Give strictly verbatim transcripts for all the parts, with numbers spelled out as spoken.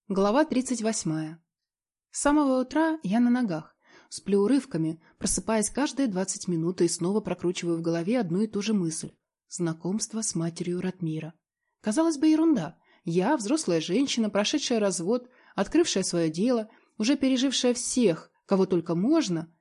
Глава тридцать восьмая. С самого утра я на ногах, сплю урывками, просыпаясь каждые двадцать минут и снова прокручиваю в голове одну и ту же мысль. Знакомство с матерью Ратмира. Казалось бы, ерунда. Я, взрослая женщина, прошедшая развод, открывшая свое дело, уже пережившая всех, кого только можно,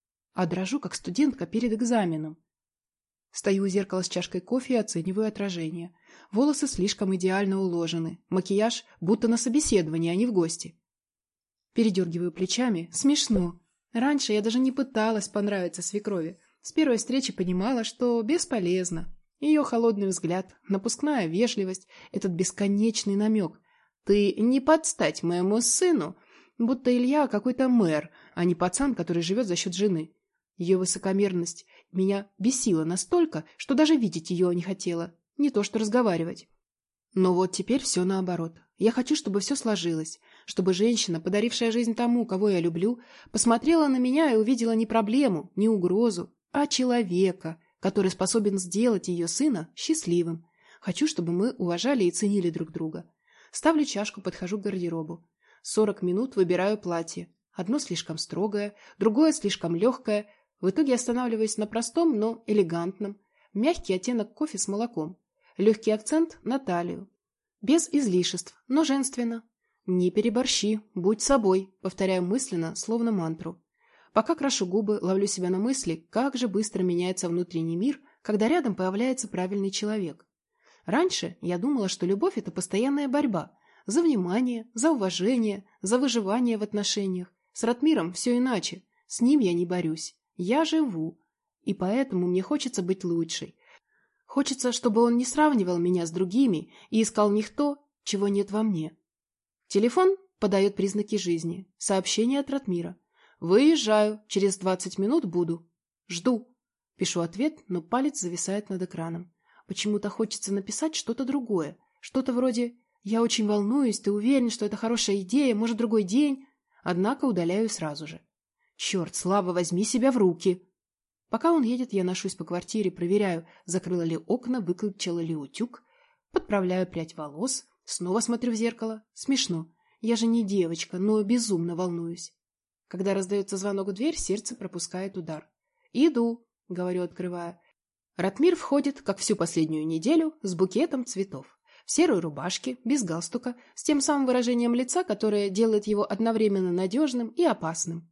а дрожу, как студентка перед экзаменом. Стою у зеркала с чашкой кофе и оцениваю отражение. Волосы слишком идеально уложены. Макияж будто на собеседовании, а не в гости. Передергиваю плечами. Смешно. Раньше я даже не пыталась понравиться свекрови. С первой встречи понимала, что бесполезно. Ее холодный взгляд, напускная вежливость, этот бесконечный намек. «Ты не подстать моему сыну», будто Илья какой-то мэр, а не пацан, который живет за счет жены. Ее высокомерность меня бесила настолько, что даже видеть ее не хотела, не то что разговаривать. Но вот теперь все наоборот. Я хочу, чтобы все сложилось, чтобы женщина, подарившая жизнь тому, кого я люблю, посмотрела на меня и увидела не проблему, не угрозу, а человека, который способен сделать ее сына счастливым. Хочу, чтобы мы уважали и ценили друг друга. Ставлю чашку, подхожу к гардеробу. Сорок минут выбираю платье. Одно слишком строгое, другое слишком легкое. В итоге останавливаюсь на простом, но элегантном. Мягкий оттенок кофе с молоком. Легкий акцент на талию. Без излишеств, но женственно. Не переборщи, будь собой, повторяю мысленно, словно мантру. Пока крашу губы, ловлю себя на мысли, как же быстро меняется внутренний мир, когда рядом появляется правильный человек. Раньше я думала, что любовь – это постоянная борьба. За внимание, за уважение, за выживание в отношениях. С Ратмиром все иначе. С ним я не борюсь. Я живу, и поэтому мне хочется быть лучшей. Хочется, чтобы он не сравнивал меня с другими и искал в них то, чего нет во мне. Телефон подает признаки жизни. Сообщение от Ратмира. «Выезжаю, через двадцать минут буду. Жду». Пишу ответ, но палец зависает над экраном. Почему-то хочется написать что-то другое. Что-то вроде «Я очень волнуюсь, ты уверен, что это хорошая идея, может, другой день?» Однако удаляю сразу же. Черт, Слава, возьми себя в руки. Пока он едет, я ношусь по квартире, проверяю, закрыла ли окна, выключила ли утюг, подправляю прядь волос, снова смотрю в зеркало. Смешно. Я же не девочка, но безумно волнуюсь. Когда раздается звонок в дверь, сердце пропускает удар. «Иду», — говорю, открывая. Ратмир входит, как всю последнюю неделю, с букетом цветов. В серой рубашке, без галстука, с тем самым выражением лица, которое делает его одновременно надежным и опасным.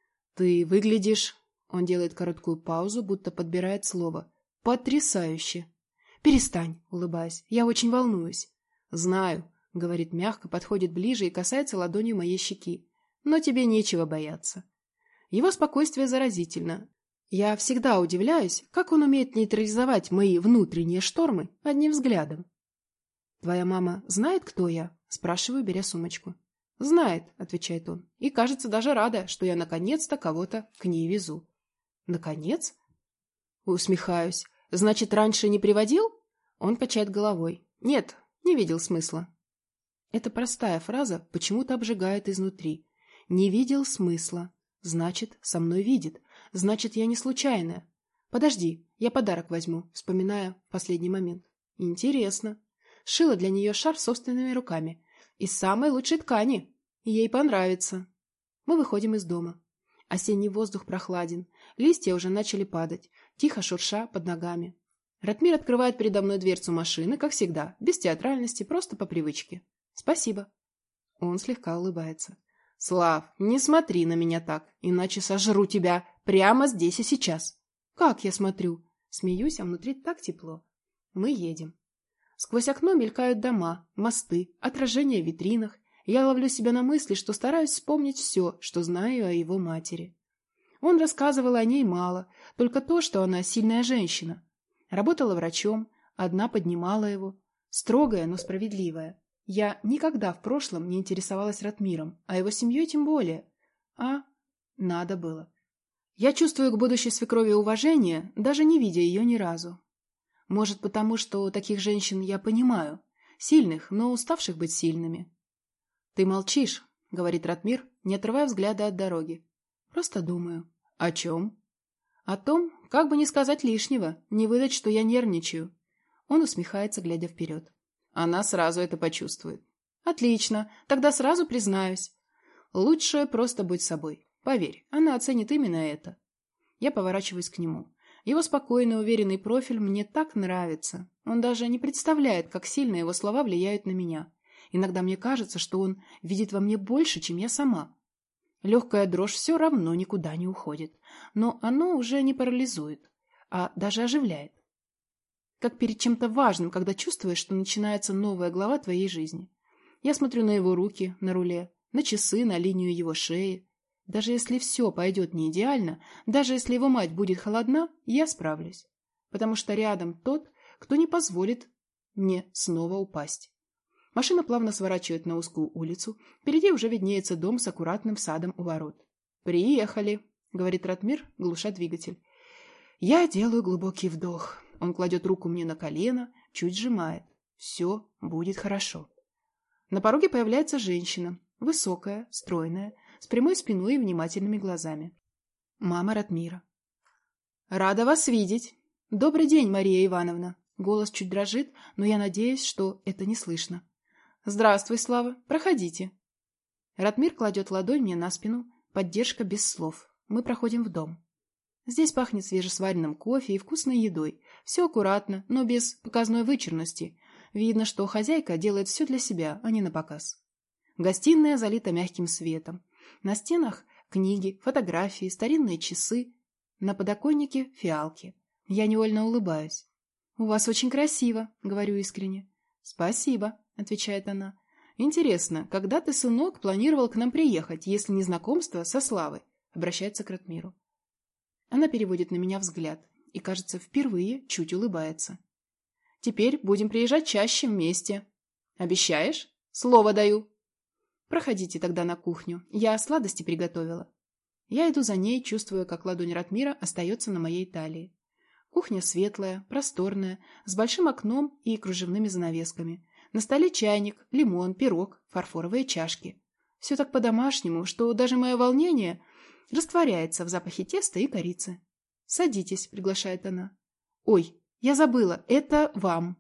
«Ты выглядишь...» Он делает короткую паузу, будто подбирает слово. «Потрясающе!» «Перестань», — улыбаясь. «Я очень волнуюсь». «Знаю», — говорит мягко, подходит ближе и касается ладонью моей щеки. «Но тебе нечего бояться». Его спокойствие заразительно. Я всегда удивляюсь, как он умеет нейтрализовать мои внутренние штормы одним взглядом. «Твоя мама знает, кто я?» — спрашиваю, беря сумочку. «Знает», — отвечает он, — «и, кажется, даже рада, что я наконец-то кого-то к ней везу». «Наконец?» Усмехаюсь. «Значит, раньше не приводил?» Он качает головой. «Нет, не видел смысла». Эта простая фраза почему-то обжигает изнутри. «Не видел смысла. Значит, со мной видит. Значит, я не случайная. Подожди, я подарок возьму», вспоминая в последний момент. «Интересно». Шила для нее шарф собственными руками. Из самой лучшей ткани. Ей понравится. Мы выходим из дома. Осенний воздух прохладен. Листья уже начали падать, тихо шурша под ногами. Ратмир открывает передо мной дверцу машины, как всегда, без театральности, просто по привычке. «Спасибо». Он слегка улыбается. «Слав, не смотри на меня так, иначе сожру тебя прямо здесь и сейчас». «Как я смотрю?» Смеюсь, а внутри так тепло. Мы едем. Сквозь окно мелькают дома, мосты, отражения в витринах. Я ловлю себя на мысли, что стараюсь вспомнить все, что знаю о его матери. Он рассказывал о ней мало, только то, что она сильная женщина. Работала врачом, одна поднимала его. Строгая, но справедливая. Я никогда в прошлом не интересовалась Ратмиром, а его семьей тем более. А надо было. Я чувствую к будущей свекрови уважение, даже не видя ее ни разу. Может, потому что таких женщин я понимаю. Сильных, но уставших быть сильными. «Ты молчишь», — говорит Ратмир, не отрывая взгляда от дороги. «Просто думаю». «О чем?» «О том, как бы не сказать лишнего, не выдать, что я нервничаю». Он усмехается, глядя вперед. Она сразу это почувствует. Отлично, тогда сразу признаюсь. Лучше просто быть собой. Поверь, она оценит именно это. Я поворачиваюсь к нему. Его спокойный, уверенный профиль мне так нравится. Он даже не представляет, как сильно его слова влияют на меня. Иногда мне кажется, что он видит во мне больше, чем я сама. Легкая дрожь все равно никуда не уходит, но оно уже не парализует, а даже оживляет. Как перед чем-то важным, когда чувствуешь, что начинается новая глава твоей жизни. Я смотрю на его руки на руле, на часы, на линию его шеи. Даже если все пойдет не идеально, даже если его мать будет холодна, я справлюсь. Потому что рядом тот, кто не позволит мне снова упасть. Машина плавно сворачивает на узкую улицу. Впереди уже виднеется дом с аккуратным садом у ворот. «Приехали», — говорит Ратмир, глуша двигатель. Я делаю глубокий вдох. Он кладет руку мне на колено, чуть сжимает. Все будет хорошо. На пороге появляется женщина. Высокая, стройная, с прямой спиной и внимательными глазами. Мама Ратмира. «Рада вас видеть. Добрый день, Мария Ивановна». Голос чуть дрожит, но я надеюсь, что это не слышно. «Здравствуй, Слава. Проходите». Ратмир кладет ладонь мне на спину. Поддержка без слов. Мы проходим в дом. Здесь пахнет свежесваренным кофе и вкусной едой. Все аккуратно, но без показной вычурности. Видно, что хозяйка делает все для себя, а не на показ. Гостиная залита мягким светом. На стенах книги, фотографии, старинные часы. На подоконнике фиалки. Я невольно улыбаюсь. «У вас очень красиво», — говорю искренне. «Спасибо», — отвечает она. «Интересно, когда ты, сынок, планировал к нам приехать, если не знакомство со Славой?» — обращается к Ратмиру. Она переводит на меня взгляд и, кажется, впервые чуть улыбается. «Теперь будем приезжать чаще вместе. Обещаешь? Слово даю». «Проходите тогда на кухню. Я сладости приготовила». Я иду за ней, чувствуя, как ладонь Ратмира остается на моей талии. Кухня светлая, просторная, с большим окном и кружевными занавесками. На столе чайник, лимон, пирог, фарфоровые чашки. Все так по-домашнему, что даже мое волнение растворяется в запахе теста и корицы. «Садитесь», — приглашает она. «Ой, я забыла, это вам».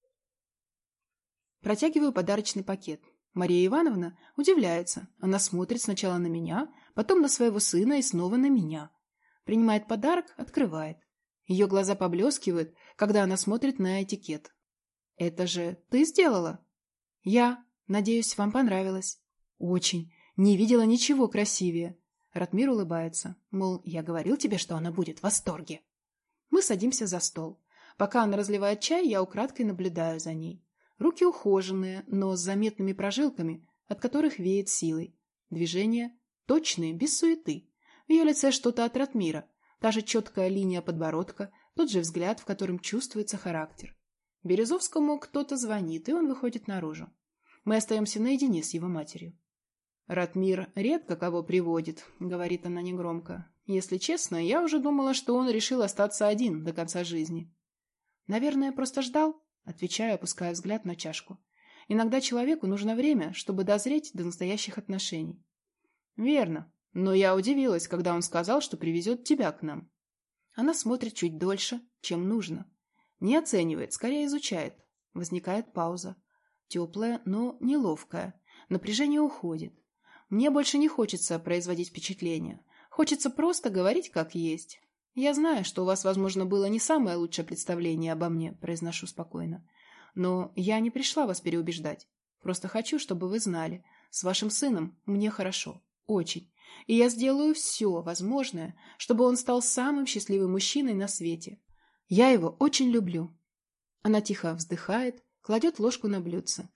Протягиваю подарочный пакет. Мария Ивановна удивляется. Она смотрит сначала на меня, потом на своего сына и снова на меня. Принимает подарок, открывает. Ее глаза поблескивают, когда она смотрит на этикет. «Это же ты сделала?» «Я. Надеюсь, вам понравилось». «Очень. Не видела ничего красивее». Ратмир улыбается. Мол, я говорил тебе, что она будет в восторге. Мы садимся за стол. Пока она разливает чай, я украдкой наблюдаю за ней. Руки ухоженные, но с заметными прожилками, от которых веет силой. Движения точные, без суеты. В ее лице что-то от Ратмира. Та же четкая линия подбородка, тот же взгляд, в котором чувствуется характер. Березовскому кто-то звонит, и он выходит наружу. Мы остаемся наедине с его матерью. «Ратмир редко кого приводит», — говорит она негромко. «Если честно, я уже думала, что он решил остаться один до конца жизни». «Наверное, просто ждал?» — отвечаю, опуская взгляд на чашку. «Иногда человеку нужно время, чтобы дозреть до настоящих отношений». «Верно. Но я удивилась, когда он сказал, что привезет тебя к нам». Она смотрит чуть дольше, чем нужно. Не оценивает, скорее изучает. Возникает пауза. Теплая, но неловкая. Напряжение уходит. Мне больше не хочется производить впечатление. Хочется просто говорить как есть. «Я знаю, что у вас, возможно, было не самое лучшее представление обо мне», — произношу спокойно. «Но я не пришла вас переубеждать. Просто хочу, чтобы вы знали. С вашим сыном мне хорошо. Очень. И я сделаю все возможное, чтобы он стал самым счастливым мужчиной на свете. Я его очень люблю». Она тихо вздыхает, кладет ложку на блюдце.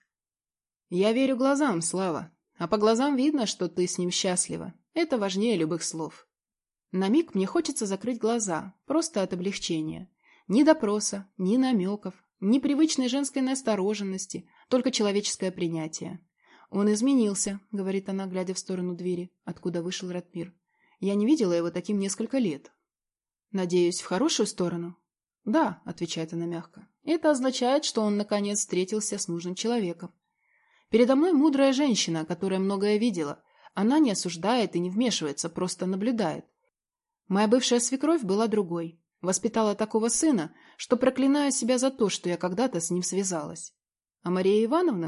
«Я верю глазам, Слава. А по глазам видно, что ты с ним счастлива. Это важнее любых слов». На миг мне хочется закрыть глаза, просто от облегчения. Ни допроса, ни намеков, ни привычной женской настороженности, только человеческое принятие. «Он изменился», — говорит она, глядя в сторону двери, откуда вышел Ратмир. «Я не видела его таким несколько лет». «Надеюсь, в хорошую сторону?» «Да», — отвечает она мягко. «Это означает, что он, наконец, встретился с нужным человеком. Передо мной мудрая женщина, которая многое видела. Она не осуждает и не вмешивается, просто наблюдает. Моя бывшая свекровь была другой. Воспитала такого сына, что проклинаю себя за то, что я когда-то с ним связалась. А Мария Ивановна?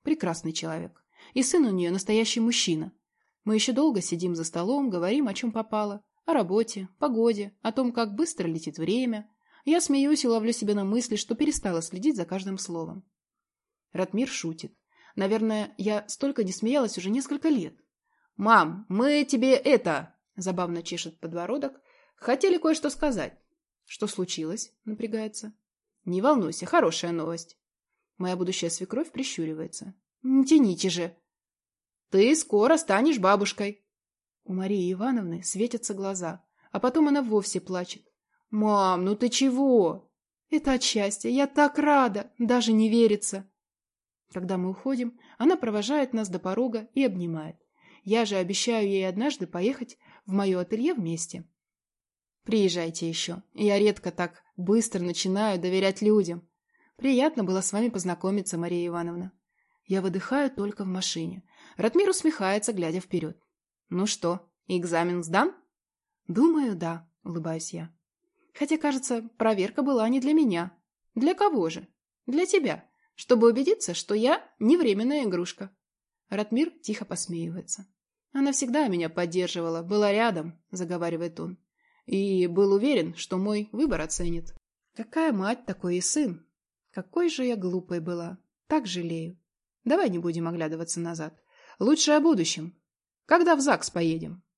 Прекрасный человек. И сын у нее настоящий мужчина. Мы еще долго сидим за столом, говорим, о чем попало. О работе, погоде, о том, как быстро летит время. Я смеюсь и ловлю себя на мысли, что перестала следить за каждым словом. Ратмир шутит. Наверное, я столько не смеялась уже несколько лет. «Мам, мы тебе это...» — забавно чешет подбородок. «Хотели кое-что сказать». «Что случилось?» — напрягается. «Не волнуйся, хорошая новость». Моя будущая свекровь прищуривается. «Не тяните же». «Ты скоро станешь бабушкой». У Марии Ивановны светятся глаза, а потом она вовсе плачет. «Мам, ну ты чего?» «Это от счастья, я так рада, даже не верится». Когда мы уходим, она провожает нас до порога и обнимает. Я же обещаю ей однажды поехать в мое ателье вместе. Приезжайте еще. Я редко так быстро начинаю доверять людям. Приятно было с вами познакомиться, Мария Ивановна. Я выдыхаю только в машине. Ратмир усмехается, глядя вперед. Ну что, экзамен сдан? Думаю, да, улыбаюсь я. Хотя, кажется, проверка была не для меня. Для кого же? Для тебя, чтобы убедиться, что я не временная игрушка. Ратмир тихо посмеивается. Она всегда меня поддерживала, была рядом, заговаривает он. И был уверен, что мой выбор оценит. Какая мать, такой и сын. Какой же я глупой была. Так жалею. Давай не будем оглядываться назад. Лучше о будущем. Когда в ЗАГС поедем?